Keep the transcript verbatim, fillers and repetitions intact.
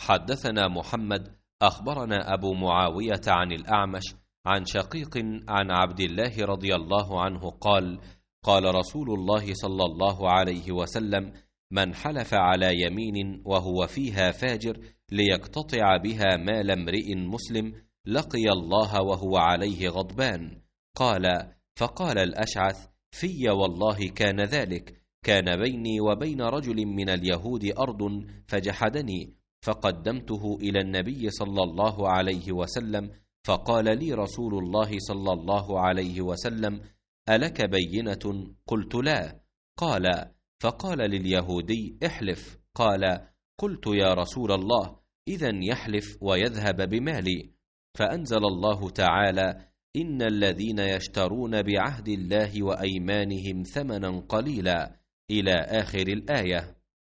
حدثنا محمد أخبرنا أبو معاوية عن الأعمش عن شقيق عن عبد الله رضي الله عنه قال: قال رسول الله صلى الله عليه وسلم: من حلف على يمين وهو فيها فاجر ليقتطع بها مال امرئ مسلم لقي الله وهو عليه غضبان. قال: فقال الأشعث: في والله كان ذلك، كان بيني وبين رجل من اليهود أرض فجحدني، فقدمته إلى النبي صلى الله عليه وسلم، فقال لي رسول الله صلى الله عليه وسلم: ألك بينة؟ قلت: لا. قال: فقال لليهودي: احلف. قال: قلت: يا رسول الله، إذن يحلف ويذهب بمالي. فأنزل الله تعالى: إن الذين يشترون بعهد الله وأيمانهم ثمنا قليلا إلى آخر الآية.